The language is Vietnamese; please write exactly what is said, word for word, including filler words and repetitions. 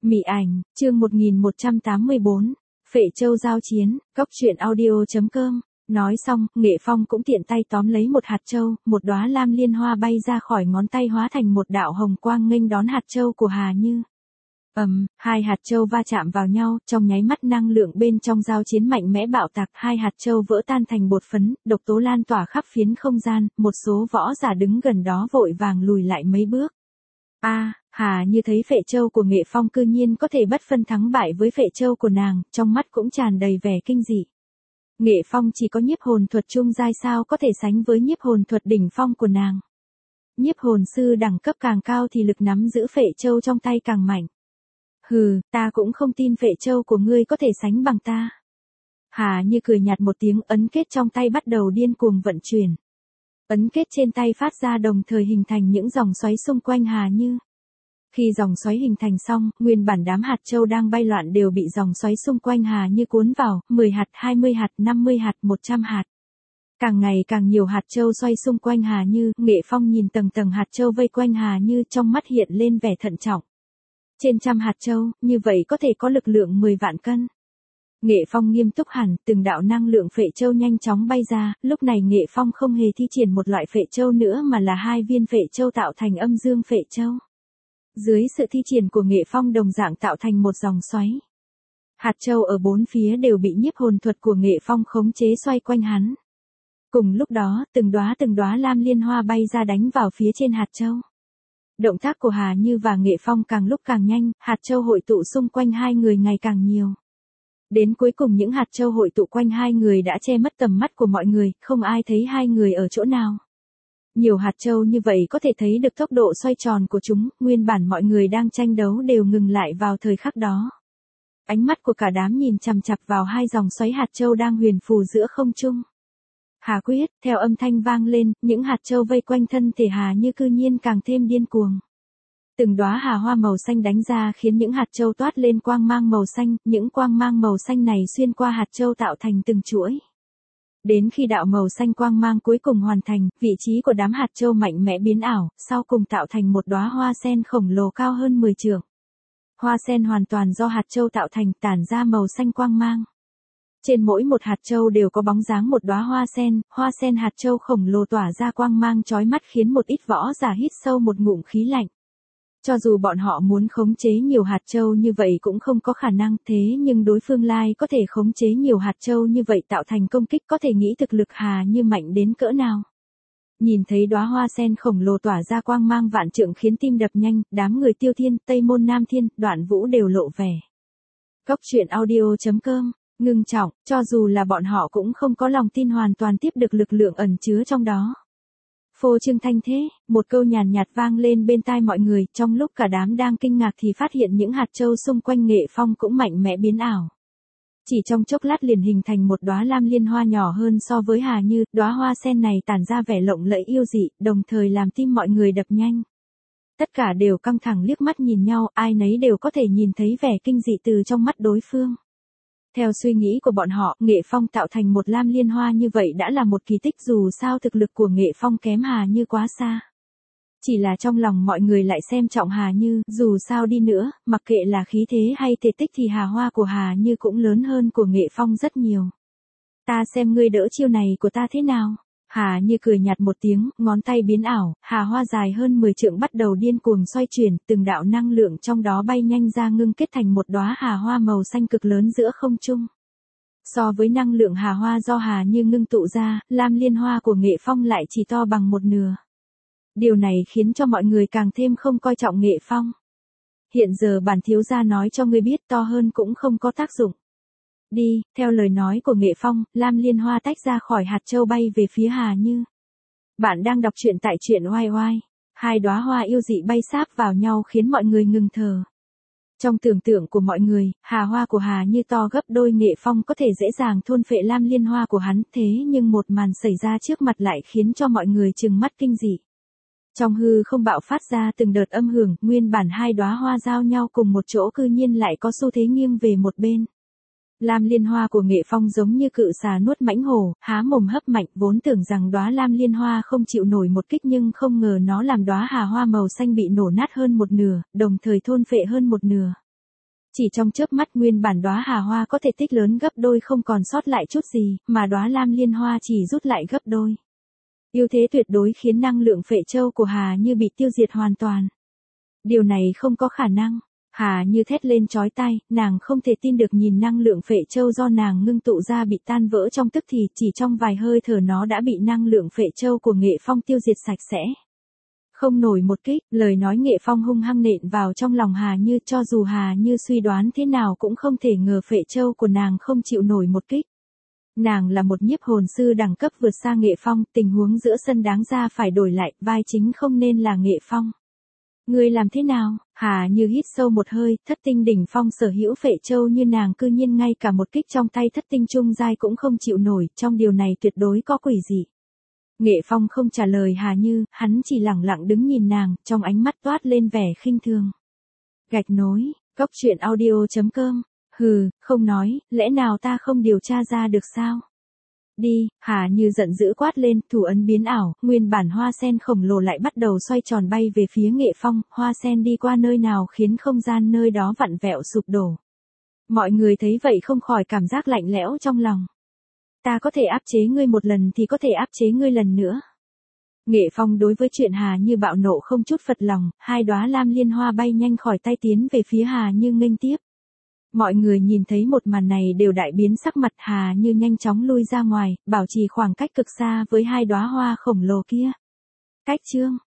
Mị ảnh, chương một nghìn một trăm tám mươi bốn, Phệ Châu giao chiến, góc truyện audio chấm com. Nói xong, Nghệ Phong cũng tiện tay tóm lấy một hạt châu, một đóa lam liên hoa bay ra khỏi ngón tay hóa thành một đạo hồng quang nghênh đón hạt châu của Hà Như. Ầm, um, hai hạt châu va chạm vào nhau, trong nháy mắt năng lượng bên trong giao chiến mạnh mẽ bạo tạc, hai hạt châu vỡ tan thành bột phấn, độc tố lan tỏa khắp phiến không gian, một số võ giả đứng gần đó vội vàng lùi lại mấy bước. A, à, Hà Như thấy Phệ Châu của Nghệ Phong cư nhiên có thể bất phân thắng bại với Phệ Châu của nàng, trong mắt cũng tràn đầy vẻ kinh dị. Nghệ Phong chỉ có nhiếp hồn thuật trung giai sao có thể sánh với nhiếp hồn thuật đỉnh phong của nàng. Nhiếp hồn sư đẳng cấp càng cao thì lực nắm giữ Phệ Châu trong tay càng mạnh. Hừ, ta cũng không tin Phệ Châu của ngươi có thể sánh bằng ta. Hà Như cười nhạt một tiếng, ấn kết trong tay bắt đầu điên cuồng vận chuyển. Ấn kết trên tay phát ra đồng thời hình thành những dòng xoáy xung quanh Hà Như. Khi dòng xoáy hình thành xong, nguyên bản đám hạt châu đang bay loạn đều bị dòng xoáy xung quanh Hà Như cuốn vào, mười hạt, hai mươi hạt, năm mươi hạt, một trăm hạt. Càng ngày càng nhiều hạt châu xoay xung quanh Hà Như, Nghệ Phong nhìn tầng tầng hạt châu vây quanh Hà Như, trong mắt hiện lên vẻ thận trọng. Trên trăm hạt châu, như vậy có thể có lực lượng mười vạn cân. Nghệ Phong nghiêm túc hẳn, từng đạo năng lượng Phệ Châu nhanh chóng bay ra, lúc này Nghệ Phong không hề thi triển một loại Phệ Châu nữa mà là hai viên Phệ Châu tạo thành âm dương Phệ Châu. Dưới sự thi triển của Nghệ Phong đồng dạng tạo thành một dòng xoáy. Hạt châu ở bốn phía đều bị nhiếp hồn thuật của Nghệ Phong khống chế xoay quanh hắn. Cùng lúc đó, từng đóa từng đóa lam liên hoa bay ra đánh vào phía trên hạt châu. Động tác của Hà Như và Nghệ Phong càng lúc càng nhanh, hạt châu hội tụ xung quanh hai người ngày càng nhiều. Đến cuối cùng những hạt châu hội tụ quanh hai người đã che mất tầm mắt của mọi người, không ai thấy hai người ở chỗ nào. Nhiều hạt châu như vậy có thể thấy được tốc độ xoay tròn của chúng, nguyên bản mọi người đang tranh đấu đều ngừng lại vào thời khắc đó. Ánh mắt của cả đám nhìn chằm chằm vào hai dòng xoáy hạt châu đang huyền phù giữa không trung. Hà quyết, theo âm thanh vang lên, những hạt châu vây quanh thân thể Hà Như cư nhiên càng thêm điên cuồng. Từng đóa hà hoa màu xanh đánh ra khiến những hạt châu toát lên quang mang màu xanh, những quang mang màu xanh này xuyên qua hạt châu tạo thành từng chuỗi. Đến khi đạo màu xanh quang mang cuối cùng hoàn thành, vị trí của đám hạt châu mạnh mẽ biến ảo, sau cùng tạo thành một đóa hoa sen khổng lồ cao hơn mười trượng. Hoa sen hoàn toàn do hạt châu tạo thành, tản ra màu xanh quang mang. Trên mỗi một hạt châu đều có bóng dáng một đóa hoa sen, hoa sen hạt châu khổng lồ tỏa ra quang mang chói mắt khiến một ít võ giả hít sâu một ngụm khí lạnh. Cho dù bọn họ muốn khống chế nhiều hạt châu như vậy cũng không có khả năng, thế nhưng đối phương lai có thể khống chế nhiều hạt châu như vậy tạo thành công kích, có thể nghĩ thực lực Hà Như mạnh đến cỡ nào. Nhìn thấy đóa hoa sen khổng lồ tỏa ra quang mang vạn trượng khiến tim đập nhanh, đám người Tiêu Thiên, Tây Môn Nam Thiên, Đoạn Vũ đều lộ vẻ. Góc truyện audio chấm com, ngưng trọng, cho dù là bọn họ cũng không có lòng tin hoàn toàn tiếp được lực lượng ẩn chứa trong đó. Phô trương thanh thế, một câu nhàn nhạt vang lên bên tai mọi người, trong lúc cả đám đang kinh ngạc thì phát hiện những hạt châu xung quanh Nghệ Phong cũng mạnh mẽ biến ảo. Chỉ trong chốc lát liền hình thành một đóa lam liên hoa nhỏ hơn so với Hà Như, đóa hoa sen này tản ra vẻ lộng lẫy yêu dị, đồng thời làm tim mọi người đập nhanh. Tất cả đều căng thẳng liếc mắt nhìn nhau, ai nấy đều có thể nhìn thấy vẻ kinh dị từ trong mắt đối phương. Theo suy nghĩ của bọn họ, Nghệ Phong tạo thành một lam liên hoa như vậy đã là một kỳ tích, dù sao thực lực của Nghệ Phong kém Hà Như quá xa. Chỉ là trong lòng mọi người lại xem trọng Hà Như, dù sao đi nữa, mặc kệ là khí thế hay thể tích thì hà hoa của Hà Như cũng lớn hơn của Nghệ Phong rất nhiều. Ta xem ngươi đỡ chiêu này của ta thế nào? Hà Như cười nhạt một tiếng, ngón tay biến ảo, hà hoa dài hơn mười trượng bắt đầu điên cuồng xoay chuyển, từng đạo năng lượng trong đó bay nhanh ra ngưng kết thành một đóa hà hoa màu xanh cực lớn giữa không trung. So với năng lượng hà hoa do Hà Như ngưng tụ ra, lam liên hoa của Nghệ Phong lại chỉ to bằng một nửa. Điều này khiến cho mọi người càng thêm không coi trọng Nghệ Phong. Hiện giờ bản thiếu gia nói cho ngươi biết, to hơn cũng không có tác dụng. Đi, theo lời nói của Nghệ Phong, lam liên hoa tách ra khỏi hạt châu bay về phía Hà Như. Bạn đang đọc truyện tại truyện oai oai. Hai đóa hoa yêu dị bay sáp vào nhau khiến mọi người ngừng thở. Trong tưởng tượng của mọi người, hà hoa của Hà Như to gấp đôi, Nghệ Phong có thể dễ dàng thôn phệ lam liên hoa của hắn, thế nhưng một màn xảy ra trước mặt lại khiến cho mọi người trừng mắt kinh dị. Trong hư không bạo phát ra từng đợt âm hưởng, nguyên bản hai đóa hoa giao nhau cùng một chỗ cư nhiên lại có xu thế nghiêng về một bên. Lam liên hoa của Nghệ Phong giống như cự xà nuốt mãnh hổ, há mồm hấp mạnh, vốn tưởng rằng đóa lam liên hoa không chịu nổi một kích nhưng không ngờ nó làm đóa hà hoa màu xanh bị nổ nát hơn một nửa, đồng thời thôn phệ hơn một nửa. Chỉ trong chớp mắt nguyên bản đóa hà hoa có thể tích lớn gấp đôi không còn sót lại chút gì, mà đóa lam liên hoa chỉ rút lại gấp đôi. Ưu thế tuyệt đối khiến năng lượng Phệ Châu của Hà Như bị tiêu diệt hoàn toàn. Điều này không có khả năng. Hà Như thét lên chói tai, nàng không thể tin được nhìn năng lượng Phệ Châu do nàng ngưng tụ ra bị tan vỡ trong tức thì, chỉ trong vài hơi thở nó đã bị năng lượng Phệ Châu của Nghệ Phong tiêu diệt sạch sẽ. Không nổi một kích, lời nói Nghệ Phong hung hăng nện vào trong lòng Hà Như, cho dù Hà Như suy đoán thế nào cũng không thể ngờ Phệ Châu của nàng không chịu nổi một kích. Nàng là một nhiếp hồn sư đẳng cấp vượt xa Nghệ Phong, tình huống giữa sân đáng ra phải đổi lại, vai chính không nên là Nghệ Phong. Ngươi làm thế nào? Hà Như hít sâu một hơi, thất tinh đỉnh phong sở hữu Phệ Châu như nàng cư nhiên ngay cả một kích trong tay thất tinh trung giai cũng không chịu nổi, trong điều này tuyệt đối có quỷ dị. Nghệ Phong không trả lời Hà Như, hắn chỉ lẳng lặng đứng nhìn nàng, trong ánh mắt toát lên vẻ khinh thường. Gạch nối, cốc truyện audio chấm com. Hừ, không nói, lẽ nào ta không điều tra ra được sao? Đi, Hà Như giận dữ quát lên, thủ ấn biến ảo, nguyên bản hoa sen khổng lồ lại bắt đầu xoay tròn bay về phía Nghệ Phong, hoa sen đi qua nơi nào khiến không gian nơi đó vặn vẹo sụp đổ. Mọi người thấy vậy không khỏi cảm giác lạnh lẽo trong lòng. Ta có thể áp chế ngươi một lần thì có thể áp chế ngươi lần nữa. Nghệ Phong đối với chuyện Hà Như bạo nộ không chút phật lòng, hai đóa lam liên hoa bay nhanh khỏi tay tiến về phía Hà Như nghênh tiếp. Mọi người nhìn thấy một màn này đều đại biến sắc mặt, Hà Như nhanh chóng lui ra ngoài, bảo trì khoảng cách cực xa với hai đóa hoa khổng lồ kia. Cách chương